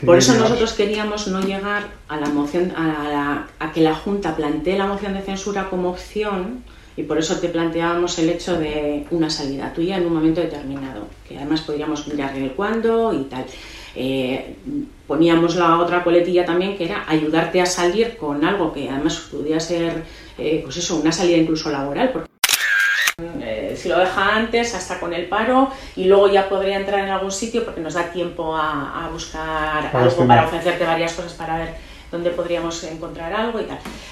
Por eso nosotros queríamos no llegar a la moción, a que la Junta plantee la moción de censura como opción, y por eso te planteábamos el hecho de una salida tuya en un momento determinado, que además podríamos mirar el cuándo y tal. Poníamos la otra coletilla también, que era ayudarte a salir con algo que además pudiera ser, pues eso, una salida incluso laboral, porque si lo deja antes, hasta con el paro, y luego ya podría entrar en algún sitio porque nos da tiempo a buscar algo para ofrecerte varias cosas para ver dónde podríamos encontrar algo y tal.